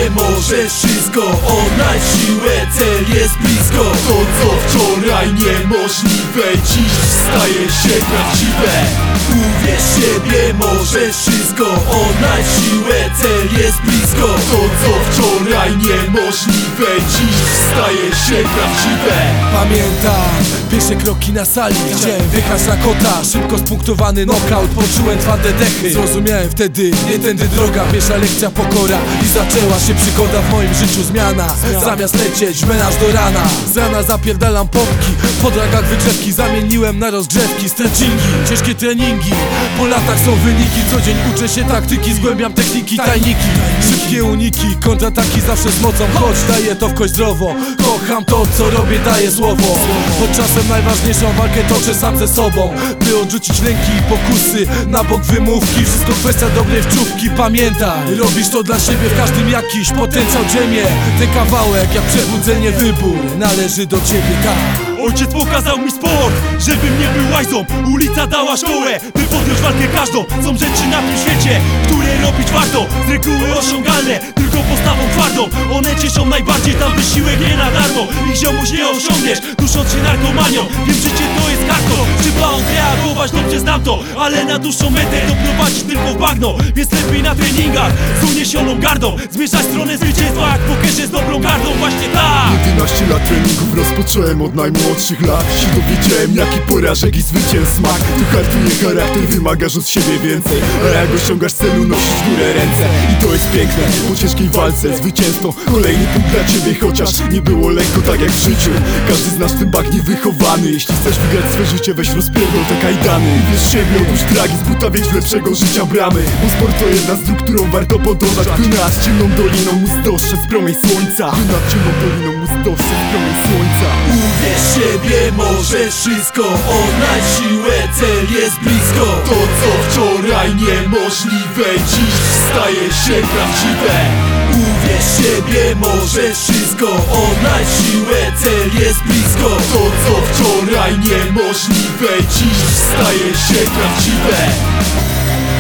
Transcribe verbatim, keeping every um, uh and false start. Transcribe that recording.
siebie możesz wszystko. Odnajdź siłę, cel jest blisko. To co wczoraj niemożliwe, dziś staje się prawdziwe. Uwierz w siebie możesz wszystko. Odnajdź siłę, cel jest blisko. To co wczoraj niemożliwe, dziś staje się prawdziwe. Pamiętam pierwsze kroki na sali, chciałem wyjechać na kota. Szybko spunktowany knockout, poczułem twarde dechy. Zrozumiałem wtedy, nie tędy droga. Pierwsza lekcja pokora i zaczęła się przygoda w moim życiu. Zmiana, zamiast lecieć menaż do rana. Z rana zapierdalam pompki, po dragach wygrzewki zamieniłem na rozgrzewki. Stretchingi, ciężkie treningi, po latach są wyniki. Co dzień uczę się taktyki, zgłębiam techniki, tajniki. Szybkie uniki, kontrataki zawsze z mocą. Choć daję to w kość zdrowo, kocham to co robię, daję słowo. Choć czasem najważniejszą walkę toczę sam ze sobą, by odrzucić lęki i pokusy, na bok wymówki. Wszystko kwestia dobrej wczówki. Pamiętaj, robisz to dla siebie, w każdym jakiś potencjał ziemię. Ten kawałek jak przebudzenie, wybór należy do ciebie, tak. Ojciec pokazał mi sport, żebym nie był łajzą. Ulica dała szkołę, by podjąć walkę każdą. Są rzeczy na tym świecie, które robić warto. Z reguły osiągalne, tylko postawą twardą. One cieszą najbardziej, tam wysiłek nie na darmo. Ich ziomuś nie osiągniesz, dusząc się narkomanią. Wiem, życie to jest kartą, trzeba on reagować, dobrze znam to. Ale na dłuższą metę doprowadzić tylko w bagno. Więc lepiej na treningach, z uniesioną gardą zmierzać stronę zwycięstwa, jak w pokerze z dobrą gardą. Właśnie tak. jedenaście lat treningów rozpocząłem od najmłodszych lat. Się dowiedziałem jaki porażek i zwycięstw smak. Tu hartuje charakter, wymagasz od siebie więcej. A jak osiągasz celu, nosisz w górę ręce. I to jest piękne, po ciężkiej walce zwycięstwo. Kolejny punkt dla ciebie, chociaż nie było lekko tak jak w życiu. Każdy z nas w tym bagnie wychowany. Jeśli chcesz wygrać swe życie, weź rozpierdol te kajdany. I wierz w siebie, otóż dragi z buta wiedź w lepszego życia bramy. Bo sport to jedna z dróg, którą warto podążać. By nad ciemną doliną móc dostrzec promień słońca. By nad ciemną doliną móc dostrzec promień słońca. Uwierz w siebie możesz wszystko. Odnajdź siłę, cel jest blisko. To co wczoraj niemożliwe, dziś staje się prawdziwe. Uwierz w siebie możesz wszystko. Odnajdź siłę, cel jest blisko. To co wczoraj niemożliwe, dziś staje się prawdziwe.